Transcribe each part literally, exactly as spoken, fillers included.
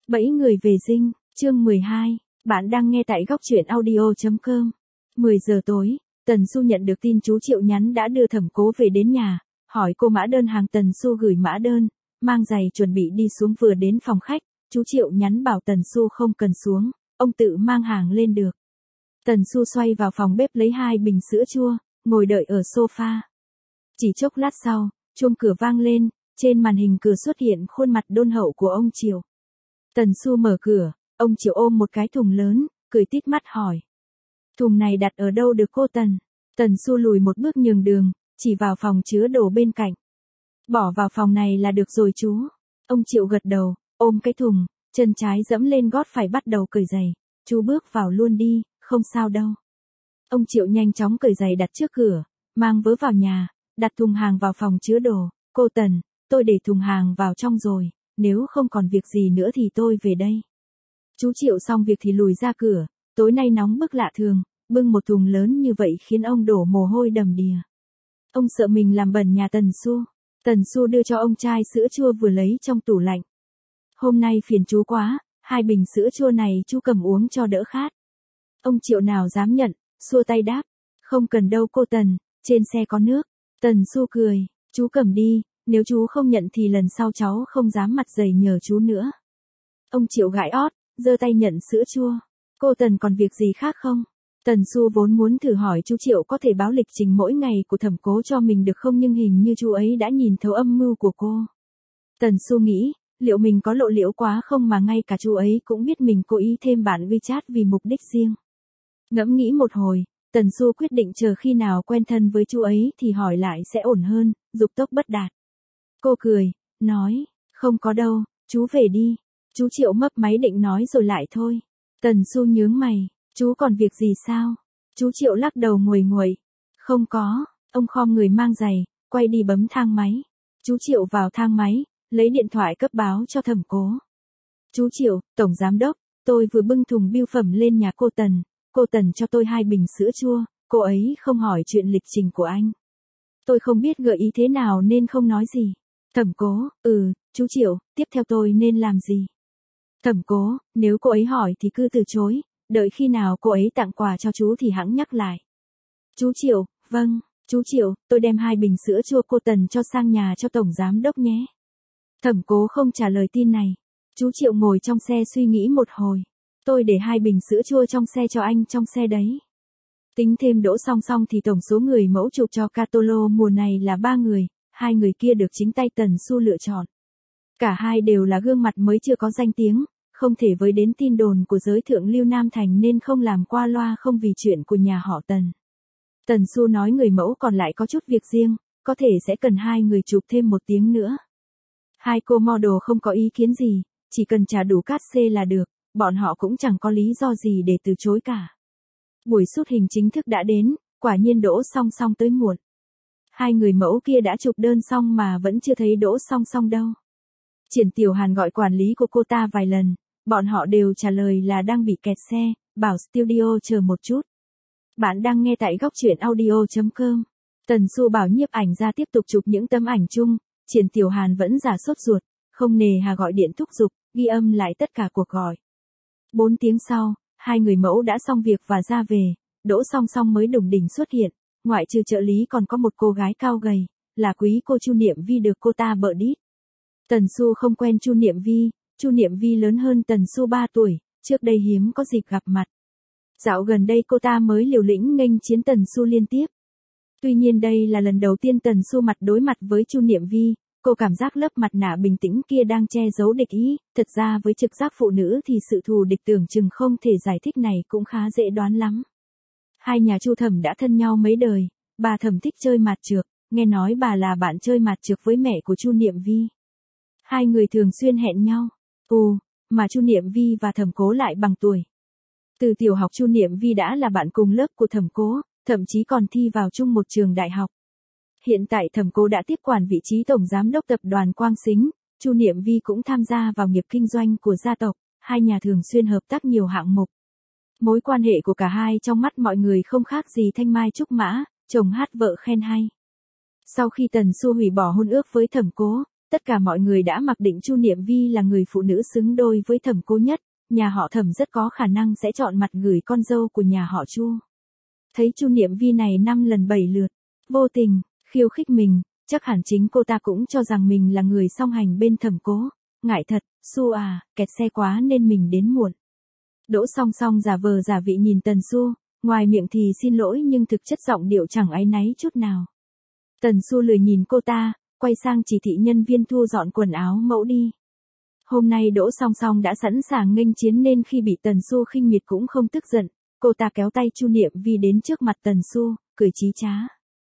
Bẫy người về dinh, chương mười hai, bạn đang nghe tại góc truyện audio chấm com. mười giờ tối, Tần Xu nhận được tin chú Triệu nhắn đã đưa Thẩm Cố về đến nhà, hỏi cô mã đơn hàng. Tần Xu gửi mã đơn, mang giày chuẩn bị đi xuống. Vừa đến phòng khách, chú Triệu nhắn bảo Tần Xu không cần xuống, ông tự mang hàng lên được. Tần Xu xoay vào phòng bếp lấy hai bình sữa chua, ngồi đợi ở sofa. Chỉ chốc lát sau, chuông cửa vang lên, trên màn hình cửa xuất hiện khuôn mặt đôn hậu của ông Triệu. Tần Xu mở cửa, ông Triệu ôm một cái thùng lớn, cười tít mắt hỏi. Thùng này đặt ở đâu được cô Tần? Tần Xu lùi một bước nhường đường, chỉ vào phòng chứa đồ bên cạnh. Bỏ vào phòng này là được rồi chú. Ông Triệu gật đầu, ôm cái thùng, chân trái dẫm lên gót phải bắt đầu cởi giày. Chú bước vào luôn đi, không sao đâu. Ông Triệu nhanh chóng cởi giày đặt trước cửa, mang vớ vào nhà, đặt thùng hàng vào phòng chứa đồ. Cô Tần, tôi để thùng hàng vào trong rồi, nếu không còn việc gì nữa thì tôi về đây. Chú Triệu xong việc thì lùi ra cửa, tối nay nóng bức lạ thường, bưng một thùng lớn như vậy khiến ông đổ mồ hôi đầm đìa. Ông sợ mình làm bẩn nhà Tần Xu. Tần Xu đưa cho ông chai sữa chua vừa lấy trong tủ lạnh. Hôm nay phiền chú quá, hai bình sữa chua này chú cầm uống cho đỡ khát. Ông Triệu nào dám nhận, xua tay đáp. Không cần đâu cô Tần, trên xe có nước. Tần Xu cười, chú cầm đi, nếu chú không nhận thì lần sau cháu không dám mặt dày nhờ chú nữa. Ông Triệu gãi ót, giơ tay nhận sữa chua. Cô Tần còn việc gì khác không? Tần Xu vốn muốn thử hỏi chú Triệu có thể báo lịch trình mỗi ngày của Thẩm Cố cho mình được không, nhưng hình như chú ấy đã nhìn thấu âm mưu của cô. Tần Xu nghĩ, liệu mình có lộ liễu quá không mà ngay cả chú ấy cũng biết mình cố ý thêm bản WeChat vì mục đích riêng. Ngẫm nghĩ một hồi, Tần Xu quyết định chờ khi nào quen thân với chú ấy thì hỏi lại sẽ ổn hơn, dục tốc bất đạt. Cô cười, nói, không có đâu, chú về đi. Chú Triệu mấp máy định nói rồi lại thôi. Tần Xu nhướng mày, chú còn việc gì sao? Chú Triệu lắc đầu nguầy nguậy, không có. Ông khom người mang giày, quay đi bấm thang máy. Chú Triệu vào thang máy, lấy điện thoại cấp báo cho Thẩm Cố. Chú Triệu, Tổng Giám Đốc, tôi vừa bưng thùng bưu phẩm lên nhà cô Tần. Cô Tần cho tôi hai bình sữa chua, cô ấy không hỏi chuyện lịch trình của anh. Tôi không biết gợi ý thế nào nên không nói gì. Thẩm Cố, ừ, chú Triệu, tiếp theo tôi nên làm gì? Thẩm Cố, nếu cô ấy hỏi thì cứ từ chối, đợi khi nào cô ấy tặng quà cho chú thì hẵng nhắc lại. Chú Triệu, vâng, chú Triệu, tôi đem hai bình sữa chua cô Tần cho sang nhà cho Tổng Giám Đốc nhé. Thẩm Cố không trả lời tin này. Chú Triệu ngồi trong xe suy nghĩ một hồi. Tôi để hai bình sữa chua trong xe cho anh trong xe đấy. Tính thêm Đỗ Song Song thì tổng số người mẫu chụp cho Catolo mùa này là ba người, hai người kia được chính tay Tần Xu lựa chọn. Cả hai đều là gương mặt mới chưa có danh tiếng, không thể với đến tin đồn của giới thượng lưu Nam Thành nên không làm qua loa không vì chuyện của nhà họ Tần. Tần Xu nói người mẫu còn lại có chút việc riêng, có thể sẽ cần hai người chụp thêm một tiếng nữa. Hai cô model không có ý kiến gì, chỉ cần trả đủ cát xê là được, bọn họ cũng chẳng có lý do gì để từ chối cả. Buổi shoot hình chính thức đã đến, quả nhiên Đỗ Song Song tới muộn. Hai người mẫu kia đã chụp đơn xong mà vẫn chưa thấy Đỗ Song Song đâu. Triển Tiểu Hàn gọi quản lý của cô ta vài lần, bọn họ đều trả lời là đang bị kẹt xe, bảo studio chờ một chút. Bạn đang nghe tại góc truyện audio chấm com. Tần Xu bảo nhiếp ảnh ra tiếp tục chụp những tấm ảnh chung, Triển Tiểu Hàn vẫn giả sốt ruột, không nề hà gọi điện thúc giục, ghi âm lại tất cả cuộc gọi. Bốn tiếng sau, hai người mẫu đã xong việc và ra về, Đỗ Song Song mới đùng đỉnh xuất hiện, ngoại trừ trợ lý còn có một cô gái cao gầy, là quý cô Chu Niệm Vi được cô ta bợ đít. Tần Xu không quen Chu Niệm Vi, Chu Niệm Vi lớn hơn Tần Xu ba tuổi, trước đây hiếm có dịp gặp mặt. Dạo gần đây cô ta mới liều lĩnh nghênh chiến Tần Xu liên tiếp. Tuy nhiên đây là lần đầu tiên Tần Xu mặt đối mặt với Chu Niệm Vi, cô cảm giác lớp mặt nạ bình tĩnh kia đang che giấu địch ý, thật ra với trực giác phụ nữ thì sự thù địch tưởng chừng không thể giải thích này cũng khá dễ đoán lắm. Hai nhà Chu Thẩm đã thân nhau mấy đời, bà Thẩm thích chơi mạt trược, nghe nói bà là bạn chơi mạt trược với mẹ của Chu Niệm Vi. Hai người thường xuyên hẹn nhau. Ồ, mà Chu Niệm Vi và Thẩm Cố lại bằng tuổi. Từ tiểu học Chu Niệm Vi đã là bạn cùng lớp của Thẩm Cố, thậm chí còn thi vào chung một trường đại học. Hiện tại Thẩm Cố đã tiếp quản vị trí tổng giám đốc tập đoàn Quang Sính, Chu Niệm Vi cũng tham gia vào nghiệp kinh doanh của gia tộc, hai nhà thường xuyên hợp tác nhiều hạng mục. Mối quan hệ của cả hai trong mắt mọi người không khác gì thanh mai trúc mã, chồng hát vợ khen hay. Sau khi Tần Xu hủy bỏ hôn ước với Thẩm Cố, Tất cả mọi người đã mặc định Chu Niệm Vi là người phụ nữ xứng đôi với Thẩm Cố nhất, nhà họ Thẩm rất có khả năng sẽ chọn mặt gửi con dâu của nhà họ Chu. Thấy Chu Niệm Vi này năm lần bảy lượt, vô tình, khiêu khích mình, chắc hẳn chính cô ta cũng cho rằng mình là người song hành bên Thẩm Cố. Ngại thật, Su à, kẹt xe quá nên mình đến muộn. Đỗ Song Song giả vờ giả vị nhìn Tần Su, ngoài miệng thì xin lỗi nhưng thực chất giọng điệu chẳng áy náy chút nào. Tần Su lười nhìn cô ta, quay sang chỉ thị nhân viên thu dọn quần áo mẫu đi. Hôm nay Đỗ Song Song đã sẵn sàng nghênh chiến nên khi bị Tần Su khinh miệt cũng không tức giận, cô ta kéo tay Chu Niệm Vi đến trước mặt Tần Su, cười chí trá.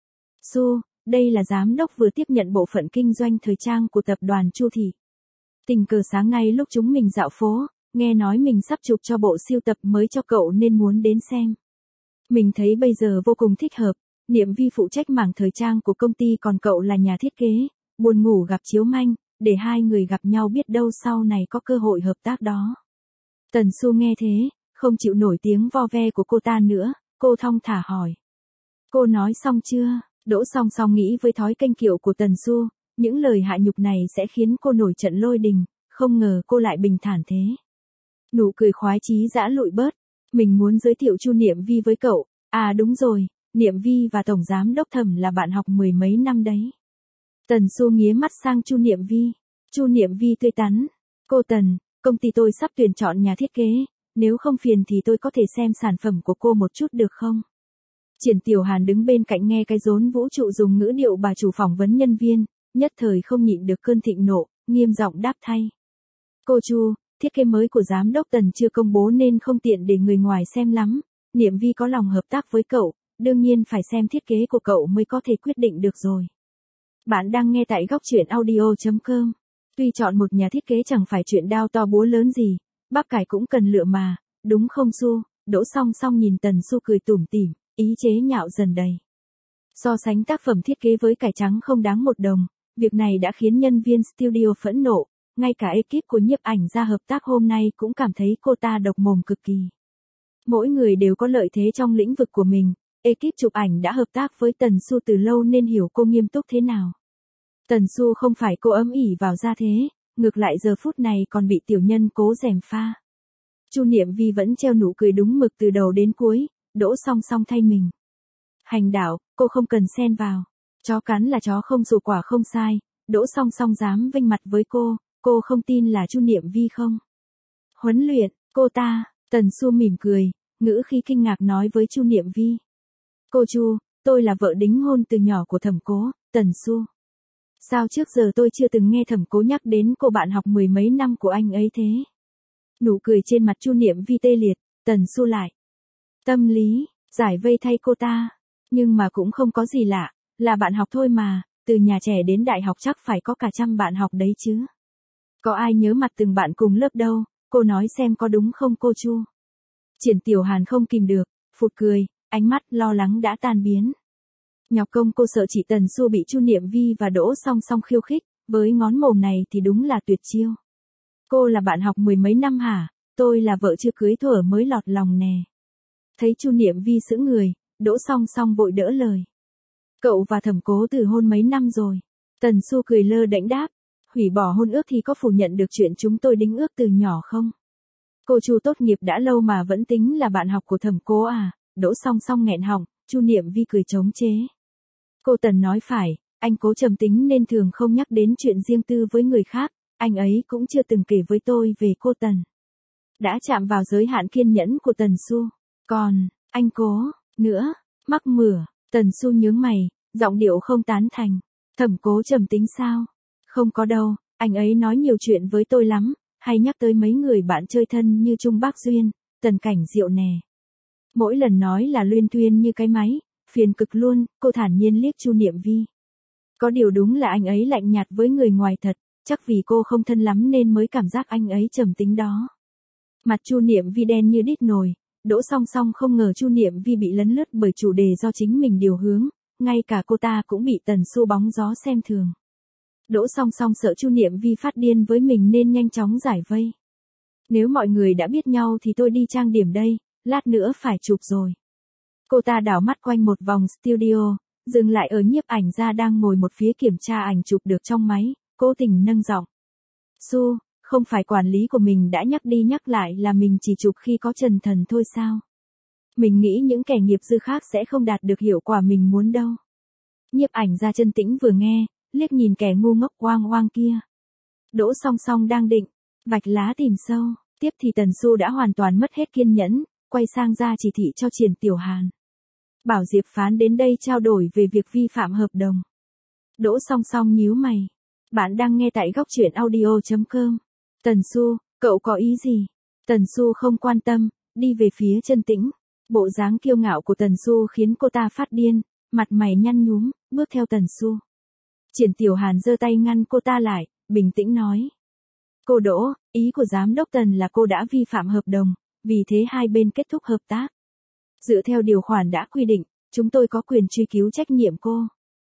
Su, đây là giám đốc vừa tiếp nhận bộ phận kinh doanh thời trang của tập đoàn Chu Thị. Tình cờ sáng nay lúc chúng mình dạo phố, nghe nói mình sắp chụp cho bộ siêu tập mới cho cậu nên muốn đến xem. Mình thấy bây giờ vô cùng thích hợp, Niệm Vi phụ trách mảng thời trang của công ty còn cậu là nhà thiết kế, buồn ngủ gặp chiếu manh, để hai người gặp nhau biết đâu sau này có cơ hội hợp tác đó. Tần Su nghe thế, không chịu nổi tiếng vo ve của cô ta nữa, cô thong thả hỏi. Cô nói xong chưa? Đỗ Song Song nghĩ với thói kênh kiệu của Tần Su, những lời hạ nhục này sẽ khiến cô nổi trận lôi đình, không ngờ cô lại bình thản thế. Nụ cười khoái chí giã lụi bớt, mình muốn giới thiệu Chu Niệm Vi với cậu, à đúng rồi, Niệm Vi và Tổng Giám Đốc Thẩm là bạn học mười mấy năm đấy. Tần Su nghía mắt sang Chu Niệm Vi, Chu Niệm Vi tươi tắn, cô Tần, công ty tôi sắp tuyển chọn nhà thiết kế, nếu không phiền thì tôi có thể xem sản phẩm của cô một chút được không? Triển Tiểu Hàn đứng bên cạnh nghe cái rốn vũ trụ dùng ngữ điệu bà chủ phỏng vấn nhân viên, nhất thời không nhịn được cơn thịnh nộ, nghiêm giọng đáp thay. Cô Chu, thiết kế mới của giám đốc Tần chưa công bố nên không tiện để người ngoài xem lắm, Niệm Vi có lòng hợp tác với cậu, đương nhiên phải xem thiết kế của cậu mới có thể quyết định được rồi. Bạn đang nghe tại góc truyện audio chấm com. Tuy chọn một nhà thiết kế chẳng phải chuyện đao to búa lớn gì, bắp cải cũng cần lựa mà, đúng không Su? Đỗ Song Song nhìn Tần Su cười tủm tỉm, ý chế nhạo dần đầy. So sánh tác phẩm thiết kế với cải trắng không đáng một đồng, việc này đã khiến nhân viên studio phẫn nộ, ngay cả ekip của nhiếp ảnh gia hợp tác hôm nay cũng cảm thấy cô ta độc mồm cực kỳ. Mỗi người đều có lợi thế trong lĩnh vực của mình, ekip chụp ảnh đã hợp tác với Tần Su từ lâu nên hiểu cô nghiêm túc thế nào. Tần Su không phải cô ấm ỉ vào gia thế, ngược lại giờ phút này còn bị tiểu nhân cố gièm pha. Chu Niệm Vi vẫn treo nụ cười đúng mực từ đầu đến cuối, Đỗ Song Song thay mình. Hành đạo, cô không cần xen vào. Chó cắn là chó không sụ quả không sai, Đỗ Song Song dám vênh mặt với cô, cô không tin là Chu Niệm Vi không? Huấn luyện, cô ta, Tần Su mỉm cười, ngữ khi kinh ngạc nói với Chu Niệm Vi. Cô Chu, tôi là vợ đính hôn từ nhỏ của Thẩm Cố, Tần Su. Sao trước giờ tôi chưa từng nghe Thẩm Cố nhắc đến cô bạn học mười mấy năm của anh ấy thế? Nụ cười trên mặt Chu Niệm Vi tê liệt, Tần Su lại. Tâm lý, giải vây thay cô ta. Nhưng mà cũng không có gì lạ, là bạn học thôi mà, từ nhà trẻ đến đại học chắc phải có cả trăm bạn học đấy chứ. Có ai nhớ mặt từng bạn cùng lớp đâu, cô nói xem có đúng không cô Chu? Triển Tiểu Hàn không kìm được, phụt cười, ánh mắt lo lắng đã tan biến. Nhọc công cô sợ chị Tần Su bị Chu Niệm Vi và Đỗ Song Song khiêu khích, với ngón mồm này thì đúng là tuyệt chiêu. Cô là bạn học mười mấy năm hả? Tôi là vợ chưa cưới thuở mới lọt lòng nè. Thấy Chu Niệm Vi sững người, Đỗ Song Song vội đỡ lời. Cậu và Thẩm Cố từ hôn mấy năm rồi? Tần Su cười lơ đễnh đáp. Hủy bỏ hôn ước thì có phủ nhận được chuyện chúng tôi đính ước từ nhỏ không? Cô Chu tốt nghiệp đã lâu mà vẫn tính là bạn học của Thẩm Cố à? Đỗ Song Song nghẹn họng, Chu Niệm Vi cười chống chế. Cô Tần nói phải, anh Cố trầm tính nên thường không nhắc đến chuyện riêng tư với người khác, anh ấy cũng chưa từng kể với tôi về cô Tần. Đã chạm vào giới hạn kiên nhẫn của Tần Su. Còn, anh Cố, nữa, mắc mửa, Tần Su nhướng mày, giọng điệu không tán thành. Thẩm Cố trầm tính sao? Không có đâu, anh ấy nói nhiều chuyện với tôi lắm, hay nhắc tới mấy người bạn chơi thân như Trung Bác Duyên, Tần Cảnh Diệu nè. Mỗi lần nói là luyên thuyên như cái máy, phiền cực luôn, cô thản nhiên liếc Chu Niệm Vi. Có điều đúng là anh ấy lạnh nhạt với người ngoài thật, chắc vì cô không thân lắm nên mới cảm giác anh ấy trầm tính đó. Mặt Chu Niệm Vi đen như đít nồi, Đỗ Song Song không ngờ Chu Niệm Vi bị lấn lướt bởi chủ đề do chính mình điều hướng, ngay cả cô ta cũng bị Tần Su bóng gió xem thường. Đỗ Song Song sợ Chu Niệm Vi phát điên với mình nên nhanh chóng giải vây. Nếu mọi người đã biết nhau thì tôi đi trang điểm đây, lát nữa phải chụp rồi. Cô ta đảo mắt quanh một vòng studio, dừng lại ở nhiếp ảnh gia đang ngồi một phía kiểm tra ảnh chụp được trong máy, cố tình nâng giọng. Su, không phải quản lý của mình đã nhắc đi nhắc lại là mình chỉ chụp khi có Trần Thần thôi sao? Mình nghĩ những kẻ nghiệp dư khác sẽ không đạt được hiệu quả mình muốn đâu. Nhiếp ảnh gia Trân Tĩnh vừa nghe, liếc nhìn kẻ ngu ngốc oang oang kia. Đỗ Song Song đang định vạch lá tìm sâu, tiếp thì Tần Xu đã hoàn toàn mất hết kiên nhẫn, quay sang ra chỉ thị cho Triển Tiểu Hàn. Bảo Diệp Phán đến đây trao đổi về việc vi phạm hợp đồng. Đỗ Song Song nhíu mày. Bạn đang nghe tại góc truyện audio chấm com. Tần Xu, cậu có ý gì? Tần Xu không quan tâm, đi về phía Trân Tĩnh. Bộ dáng kiêu ngạo của Tần Xu khiến cô ta phát điên, mặt mày nhăn nhúm, bước theo Tần Xu. Triển Tiểu Hàn giơ tay ngăn cô ta lại, bình tĩnh nói. Cô Đỗ, ý của giám đốc Tần là cô đã vi phạm hợp đồng, vì thế hai bên kết thúc hợp tác. Dựa theo điều khoản đã quy định, chúng tôi có quyền truy cứu trách nhiệm cô.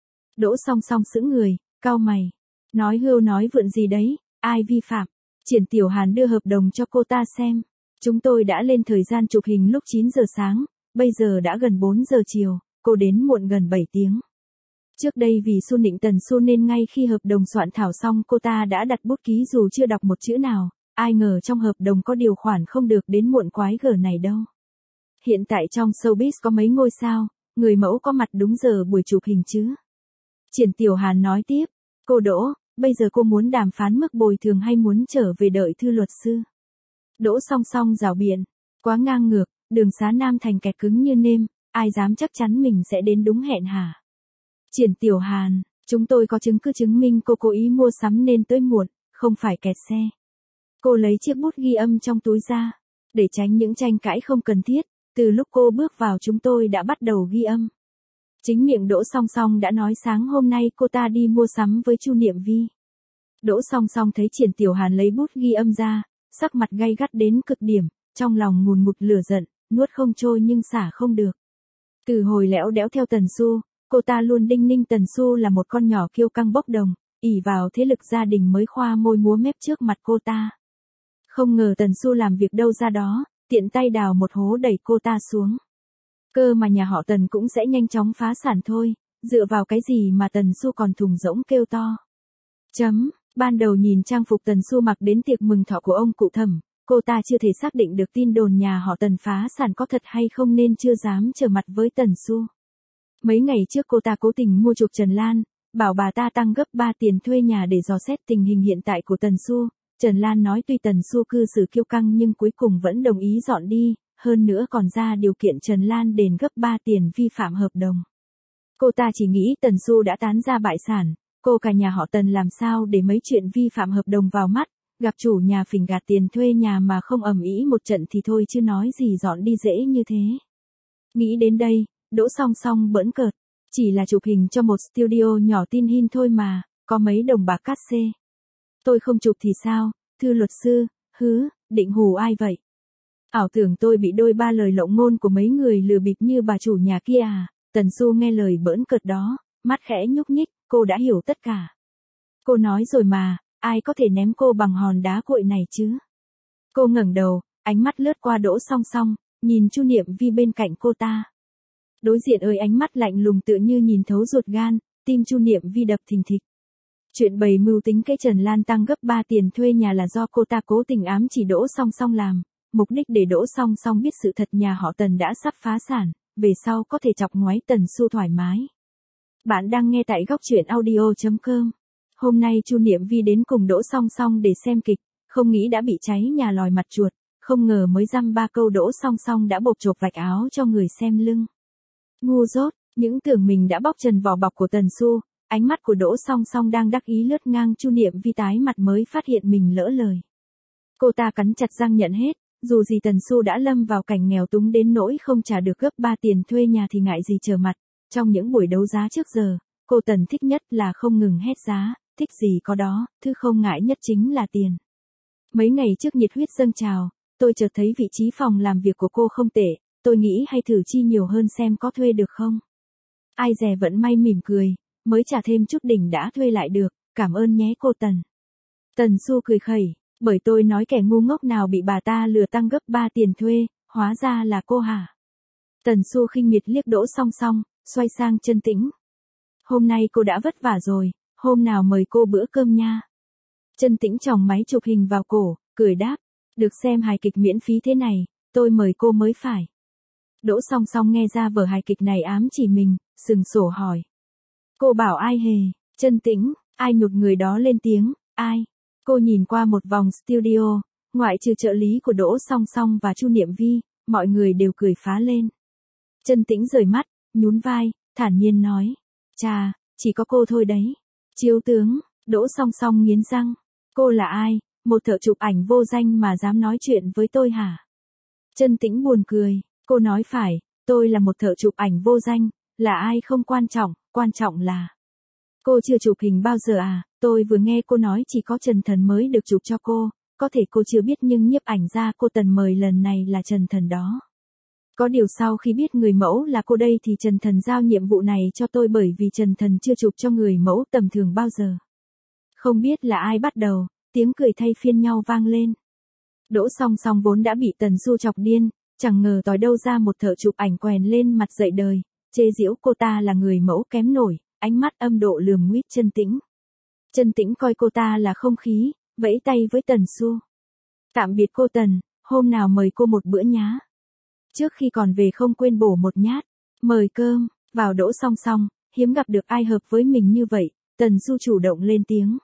Đỗ Song Song sững người, cau mày. Nói hưu nói vượn gì đấy, ai vi phạm? Triển Tiểu Hàn đưa hợp đồng cho cô ta xem. Chúng tôi đã lên thời gian chụp hình lúc chín giờ sáng, bây giờ đã gần bốn giờ chiều, cô đến muộn gần bảy tiếng. Trước đây vì Su nịnh Tần Xu nên ngay khi hợp đồng soạn thảo xong cô ta đã đặt bút ký dù chưa đọc một chữ nào, ai ngờ trong hợp đồng có điều khoản không được đến muộn quái gở này đâu. Hiện tại trong showbiz có mấy ngôi sao, người mẫu có mặt đúng giờ buổi chụp hình chứ. Triển Tiểu Hàn nói tiếp, cô Đỗ, bây giờ cô muốn đàm phán mức bồi thường hay muốn trở về đợi thư luật sư? Đỗ Song Song rảo biện, quá ngang ngược, đường xá Nam Thành kẹt cứng như nêm, ai dám chắc chắn mình sẽ đến đúng hẹn hả? Triển Tiểu Hàn, chúng tôi có chứng cứ chứng minh cô cố ý mua sắm nên tới muộn, không phải kẹt xe. Cô lấy chiếc bút ghi âm trong túi ra, để tránh những tranh cãi không cần thiết, từ lúc cô bước vào chúng tôi đã bắt đầu ghi âm. Chính miệng Đỗ Song Song đã nói sáng hôm nay cô ta đi mua sắm với Chu Niệm Vi. Đỗ Song Song thấy Triển Tiểu Hàn lấy bút ghi âm ra, sắc mặt gay gắt đến cực điểm, trong lòng ngùn ngụt lửa giận, nuốt không trôi nhưng xả không được. Từ hồi lẽo đẽo theo Tần Xu, cô ta luôn đinh ninh Tần Xu là một con nhỏ kiêu căng bốc đồng, ỷ vào thế lực gia đình mới khoa môi múa mép trước mặt cô ta. Không ngờ Tần Xu làm việc đâu ra đó, tiện tay đào một hố đẩy cô ta xuống. Cơ mà nhà họ Tần cũng sẽ nhanh chóng phá sản thôi, dựa vào cái gì mà Tần Xu còn thùng rỗng kêu to. Chấm, ban đầu nhìn trang phục Tần Xu mặc đến tiệc mừng thọ của ông cụ Thẩm, cô ta chưa thể xác định được tin đồn nhà họ Tần phá sản có thật hay không nên chưa dám trở mặt với Tần Xu. Mấy ngày trước cô ta cố tình mua chuộc Trần Lan, bảo bà ta tăng gấp ba tiền thuê nhà để dò xét tình hình hiện tại của Tần Xu. Trần Lan nói tuy Tần Xu cư xử kiêu căng nhưng cuối cùng vẫn đồng ý dọn đi, hơn nữa còn ra điều kiện Trần Lan đền gấp ba tiền vi phạm hợp đồng. Cô ta chỉ nghĩ Tần Xu đã tán ra bại sản, cô cả nhà họ Tần làm sao để mấy chuyện vi phạm hợp đồng vào mắt, gặp chủ nhà phình gạt tiền thuê nhà mà không ầm ĩ một trận thì thôi chứ nói gì dọn đi dễ như thế. Nghĩ đến đây, Đỗ Song Song bỡn cợt, chỉ là chụp hình cho một studio nhỏ tin hin thôi mà, có mấy đồng bạc cát xê. Tôi không chụp thì sao, thưa luật sư, hứ, định hù ai vậy? Ảo tưởng tôi bị đôi ba lời lộng ngôn của mấy người lừa bịp như bà chủ nhà kia à? Tần Xu nghe lời bỡn cợt đó, mắt khẽ nhúc nhích, cô đã hiểu tất cả. Cô nói rồi mà, ai có thể ném cô bằng hòn đá cuội này chứ? Cô ngẩng đầu, ánh mắt lướt qua Đỗ Song Song, nhìn Chu Niệm Vi bên cạnh cô ta. Đối diện ơi ánh mắt lạnh lùng tựa như nhìn thấu ruột gan, tim Chu Niệm Vi đập thình thịch. Chuyện bày mưu tính cái Trần Lan tăng gấp ba tiền thuê nhà là do cô ta cố tình ám chỉ Đỗ Song Song làm, mục đích để Đỗ Song Song biết sự thật nhà họ Tần đã sắp phá sản, về sau có thể chọc ngoáy Tần Xu thoải mái. Bạn đang nghe tại góc truyện audio chấm com. Hôm nay Chu Niệm Vi đến cùng Đỗ Song Song để xem kịch, không nghĩ đã bị cháy nhà lòi mặt chuột, không ngờ mới dăm ba câu Đỗ Song Song đã bộc chộp vạch áo cho người xem lưng. Ngu dốt, những tưởng mình đã bóc trần vỏ bọc của Tần Xu, ánh mắt của Đỗ Song Song đang đắc ý lướt ngang Chu Niệm Vi tái mặt mới phát hiện mình lỡ lời. Cô ta cắn chặt răng nhận hết, dù gì Tần Xu đã lâm vào cảnh nghèo túng đến nỗi không trả được gấp ba tiền thuê nhà thì ngại gì trở mặt. Trong những buổi đấu giá trước giờ, cô Tần thích nhất là không ngừng hét giá, thích gì có đó, thứ không ngại nhất chính là tiền. Mấy ngày trước nhiệt huyết dâng trào, tôi chợt thấy vị trí phòng làm việc của cô không tệ, tôi nghĩ hay thử chi nhiều hơn xem có thuê được không. Ai dè vẫn may mỉm cười, mới trả thêm chút đỉnh đã thuê lại được, cảm ơn nhé cô Tần. Tần Xu cười khẩy, bởi tôi nói kẻ ngu ngốc nào bị bà ta lừa tăng gấp ba tiền thuê, hóa ra là cô hả? Tần Xu khinh miệt liếc Đỗ Song Song, xoay sang Trân Tĩnh. Hôm nay cô đã vất vả rồi, hôm nào mời cô bữa cơm nha. Trân Tĩnh chòng máy chụp hình vào cổ, cười đáp, được xem hài kịch miễn phí thế này, tôi mời cô mới phải. Đỗ Song Song nghe ra vở hài kịch này ám chỉ mình, sừng sổ hỏi. Cô bảo ai hề, Trân Tĩnh, ai nhột người đó lên tiếng, ai? Cô nhìn qua một vòng studio, ngoại trừ trợ lý của Đỗ Song Song và Chu Niệm Vi, mọi người đều cười phá lên. Trân Tĩnh rời mắt, nhún vai, thản nhiên nói, chà, chỉ có cô thôi đấy. Chiếu tướng, Đỗ Song Song nghiến răng, cô là ai, một thợ chụp ảnh vô danh mà dám nói chuyện với tôi hả? Trân Tĩnh buồn cười, cô nói phải, tôi là một thợ chụp ảnh vô danh, là ai không quan trọng, quan trọng là... Cô chưa chụp hình bao giờ à, tôi vừa nghe cô nói chỉ có Trần Thần mới được chụp cho cô, có thể cô chưa biết nhưng nhiếp ảnh gia cô Tần mời lần này là Trần Thần đó. Có điều sau khi biết người mẫu là cô đây thì Trần Thần giao nhiệm vụ này cho tôi bởi vì Trần Thần chưa chụp cho người mẫu tầm thường bao giờ. Không biết là ai bắt đầu, tiếng cười thay phiên nhau vang lên. Đỗ Song Song vốn đã bị Tần Xu chọc điên, chẳng ngờ tối đâu ra một thợ chụp ảnh quèn lên mặt dậy đời, chê giễu cô ta là người mẫu kém nổi, ánh mắt âm độ lườm nguýt Trân Tĩnh. Trân Tĩnh coi cô ta là không khí, vẫy tay với Tần Xu. Tạm biệt cô Tần, hôm nào mời cô một bữa nhá. Trước khi còn về không quên bổ một nhát, mời cơm, vào Đỗ Song Song, hiếm gặp được ai hợp với mình như vậy, Tần Xu chủ động lên tiếng.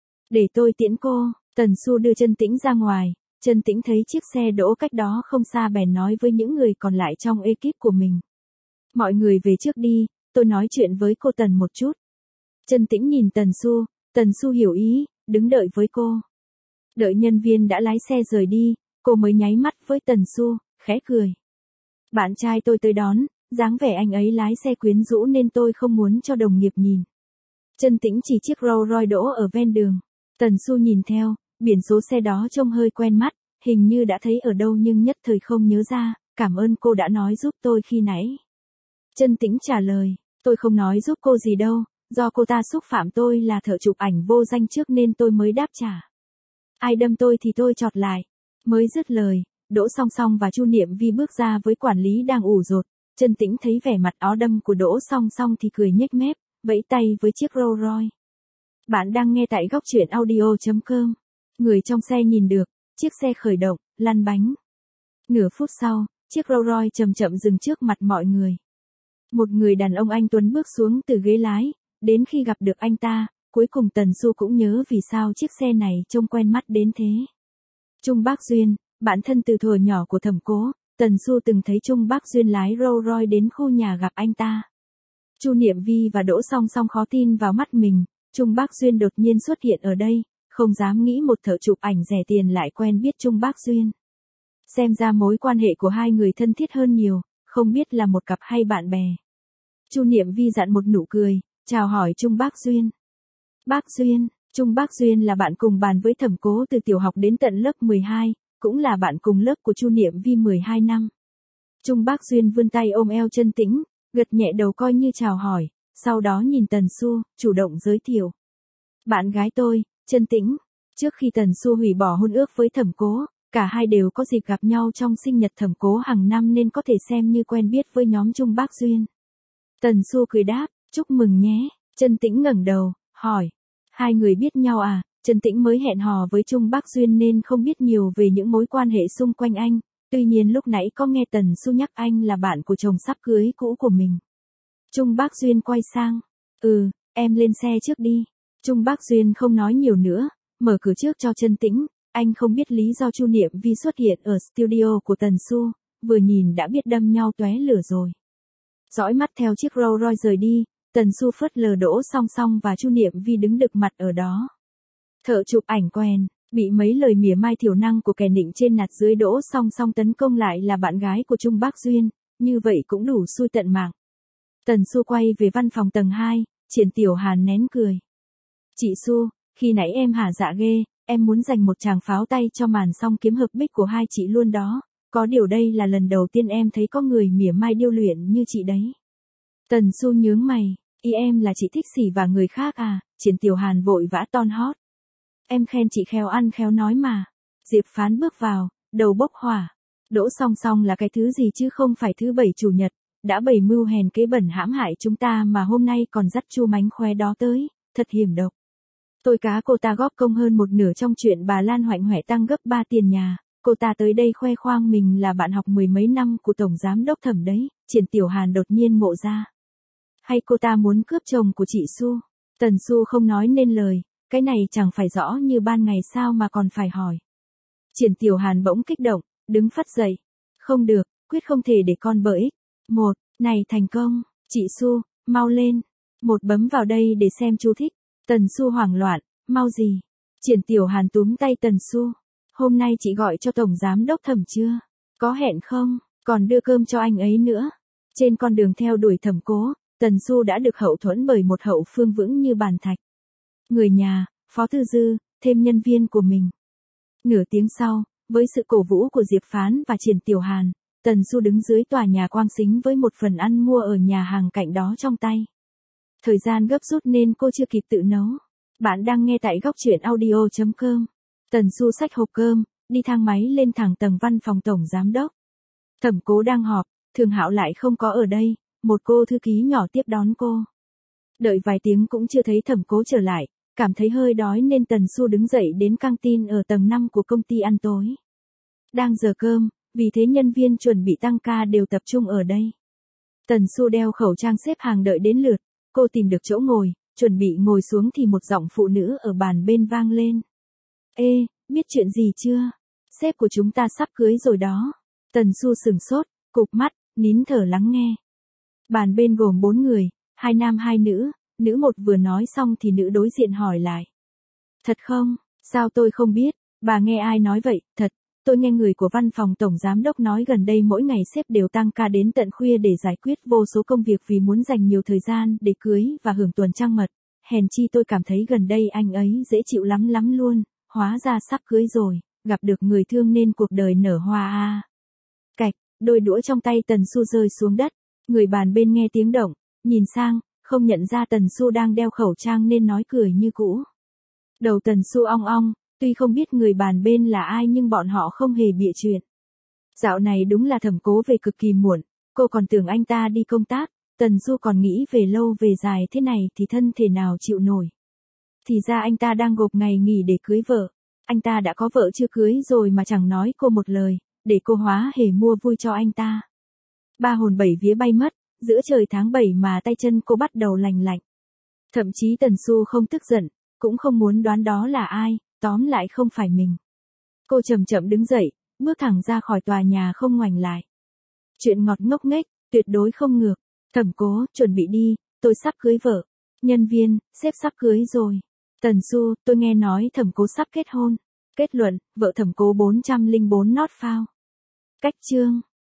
Để tôi tiễn cô, Tần Xu đưa Trân Tĩnh ra ngoài, Trân Tĩnh thấy chiếc xe đỗ cách đó không xa bèn nói với những người còn lại trong ekip của mình. Mọi người về trước đi, tôi nói chuyện với cô Tần một chút. Trân Tĩnh nhìn Tần Xu, Tần Xu hiểu ý, đứng đợi với cô. Đợi nhân viên đã lái xe rời đi, cô mới nháy mắt với Tần Xu, khẽ cười. Bạn trai tôi tới đón, dáng vẻ anh ấy lái xe quyến rũ nên tôi không muốn cho đồng nghiệp nhìn. Trân Tĩnh chỉ chiếc Rolls Royce đỗ ở ven đường. Tần Xu nhìn theo, biển số xe đó trông hơi quen mắt, hình như đã thấy ở đâu nhưng nhất thời không nhớ ra, cảm ơn cô đã nói giúp tôi khi nãy. Trân Tĩnh trả lời, tôi không nói giúp cô gì đâu, do cô ta xúc phạm tôi là thợ chụp ảnh vô danh trước nên tôi mới đáp trả. Ai đâm tôi thì tôi chọt lại. Mới dứt lời, Đỗ Song Song và Chu Niệm Vi bước ra với quản lý đang ủ rột. Trân Tĩnh thấy vẻ mặt ó đâm của Đỗ Song Song thì cười nhếch mép, vẫy tay với chiếc Rolls Royce. Bạn đang nghe tại góc truyện audio chấm com. Người trong xe nhìn được, chiếc xe khởi động, lăn bánh. Nửa phút sau, chiếc Rolls Royce chậm chậm dừng trước mặt mọi người. Một người đàn ông anh tuấn bước xuống từ ghế lái, đến khi gặp được anh ta, cuối cùng Tần Xu cũng nhớ vì sao chiếc xe này trông quen mắt đến thế. Trung Bác Duyên, bạn thân từ thuở nhỏ của Thẩm Cố, Tần Xu từng thấy Trung Bác Duyên lái Rolls Royce đến khu nhà gặp anh ta. Chu Niệm Vi và Đỗ Song Song khó tin vào mắt mình, Trung Bác Duyên đột nhiên xuất hiện ở đây, không dám nghĩ một thợ chụp ảnh rẻ tiền lại quen biết Trung Bác Duyên. Xem ra mối quan hệ của hai người thân thiết hơn nhiều, không biết là một cặp hay bạn bè. Chu Niệm Vi dặn một nụ cười, chào hỏi Trung Bác Duyên. Bác Duyên, Trung Bác Duyên là bạn cùng bàn với Thẩm Cố từ tiểu học đến tận lớp mười hai, cũng là bạn cùng lớp của Chu Niệm Vi mười hai năm. Trung Bác Duyên vươn tay ôm eo Trân Tĩnh, gật nhẹ đầu coi như chào hỏi, sau đó nhìn Tần Xu, chủ động giới thiệu. Bạn gái tôi, Trân Tĩnh. Trước khi Tần Xu hủy bỏ hôn ước với Thẩm Cố, cả hai đều có dịp gặp nhau trong sinh nhật Thẩm Cố hàng năm nên có thể xem như quen biết với nhóm Trung Bác Duyên. Tần Xu cười đáp, chúc mừng nhé. Trân Tĩnh ngẩng đầu, hỏi. Hai người biết nhau à? Trân Tĩnh mới hẹn hò với Trung Bác Duyên nên không biết nhiều về những mối quan hệ xung quanh anh. Tuy nhiên lúc nãy có nghe Tần Xu nhắc anh là bạn của chồng sắp cưới cũ của mình. Trung Bác Duyên quay sang. Ừ, em lên xe trước đi. Trung Bác Duyên không nói nhiều nữa, mở cửa trước cho Trân Tĩnh. Anh không biết lý do Chu Niệm Vi xuất hiện ở studio của Tần Xu, vừa nhìn đã biết đâm nhau tóe lửa rồi. Dõi mắt theo chiếc Rolls Royce rời đi, Tần Xu phớt lờ Đỗ Song Song và Chu Niệm Vi đứng đực mặt ở đó. Thợ chụp ảnh quèn, bị mấy lời mỉa mai thiểu năng của kẻ nịnh trên nạt dưới Đỗ Song Song tấn công lại là bạn gái của Trung Bác Duyên, như vậy cũng đủ xui tận mạng. Tần Xu quay về văn phòng tầng hai, Triển Tiểu Hàn nén cười. Chị Xu, khi nãy em hả dạ ghê, em muốn dành một tràng pháo tay cho màn song kiếm hợp bích của hai chị luôn đó. Có điều đây là lần đầu tiên em thấy có người mỉa mai điêu luyện như chị đấy. Tần Xu nhướng mày, ý em là chị thích xỉ và người khác à? Triển Tiểu Hàn vội vã ton hót. Em khen chị khéo ăn khéo nói mà. Diệp Phán bước vào, đầu bốc hỏa. Đỗ Song Song là cái thứ gì chứ không phải thứ bảy chủ nhật, đã bày mưu hèn kế bẩn hãm hại chúng ta mà hôm nay còn dắt Chu mánh khóe đó tới, thật hiểm độc. Tôi cá cô ta góp công hơn một nửa trong chuyện bà Lan hoạnh hoẹ tăng gấp ba tiền nhà, cô ta tới đây khoe khoang mình là bạn học mười mấy năm của Tổng Giám Đốc Thẩm đấy, Triển Tiểu Hàn đột nhiên ngộ ra. Hay cô ta muốn cướp chồng của chị Su? Tần Su không nói nên lời, cái này chẳng phải rõ như ban ngày sao mà còn phải hỏi. Triển Tiểu Hàn bỗng kích động, đứng phắt dậy. Không được, quyết không thể để con bỡ ích. Một, này thành công, chị Su, mau lên. Một bấm vào đây để xem chú thích. Tần Su hoảng loạn, mau gì? Triển Tiểu Hàn túm tay Tần Su. Hôm nay chị gọi cho Tổng Giám Đốc Thẩm chưa? Có hẹn không? Còn đưa cơm cho anh ấy nữa. Trên con đường theo đuổi Thẩm Cố, Tần Su đã được hậu thuẫn bởi một hậu phương vững như bàn thạch. Người nhà, Phó Thư Dư, thêm nhân viên của mình. Nửa tiếng sau, với sự cổ vũ của Diệp Phán và Triển Tiểu Hàn, Tần Su đứng dưới tòa nhà Quang Sính với một phần ăn mua ở nhà hàng cạnh đó trong tay. Thời gian gấp rút nên cô chưa kịp tự nấu. Bạn đang nghe tại góc truyện audio chấm com. Tần Su xách hộp cơm, đi thang máy lên thẳng tầng văn phòng Tổng Giám Đốc. Thẩm Cố đang họp, Thường Hạo lại không có ở đây, một cô thư ký nhỏ tiếp đón cô. Đợi vài tiếng cũng chưa thấy Thẩm Cố trở lại, cảm thấy hơi đói nên Tần Su đứng dậy đến căng tin ở tầng năm của công ty ăn tối. Đang giờ cơm, vì thế nhân viên chuẩn bị tăng ca đều tập trung ở đây. Tần Su đeo khẩu trang xếp hàng đợi đến lượt, cô tìm được chỗ ngồi, chuẩn bị ngồi xuống thì một giọng phụ nữ ở bàn bên vang lên. Ê, biết chuyện gì chưa? Sếp của chúng ta sắp cưới rồi đó. Tần Su sừng sốt, cụp mắt, nín thở lắng nghe. Bàn bên gồm bốn người, hai nam hai nữ, nữ một vừa nói xong thì nữ đối diện hỏi lại. Thật không? Sao tôi không biết? Bà nghe ai nói vậy? Thật, tôi nghe người của văn phòng Tổng Giám Đốc nói gần đây mỗi ngày sếp đều tăng ca đến tận khuya để giải quyết vô số công việc vì muốn dành nhiều thời gian để cưới và hưởng tuần trăng mật. Hèn chi tôi cảm thấy gần đây anh ấy dễ chịu lắm lắm luôn, hóa ra sắp cưới rồi, gặp được người thương nên cuộc đời nở hoa a. Cạch, đôi đũa trong tay Tần Su rơi xuống đất, người bàn bên nghe tiếng động, nhìn sang, không nhận ra Tần Su đang đeo khẩu trang nên nói cười như cũ. Đầu Tần Su ong ong, tuy không biết người bàn bên là ai nhưng bọn họ không hề bịa chuyện. Dạo này đúng là Thẩm Cố về cực kỳ muộn, cô còn tưởng anh ta đi công tác, Tần Su còn nghĩ về lâu về dài thế này thì thân thể nào chịu nổi. Thì ra anh ta đang gộp ngày nghỉ để cưới vợ, anh ta đã có vợ chưa cưới rồi mà chẳng nói cô một lời, để cô hóa hề mua vui cho anh ta. Ba hồn bảy vía bay mất, giữa trời tháng bảy mà tay chân cô bắt đầu lành lạnh. Thậm chí Tần Su không tức giận, cũng không muốn đoán đó là ai, tóm lại không phải mình. Cô chậm chậm đứng dậy, bước thẳng ra khỏi tòa nhà không ngoảnh lại. Chuyện ngọt ngốc nghếch, tuyệt đối không ngược. Thẩm Cố, chuẩn bị đi, tôi sắp cưới vợ. Nhân viên, sếp sắp cưới rồi. Tần Su, tôi nghe nói Thẩm Cố sắp kết hôn. Kết luận, vợ Thẩm Cố bốn trăm lẻ bốn not found. Cách chương.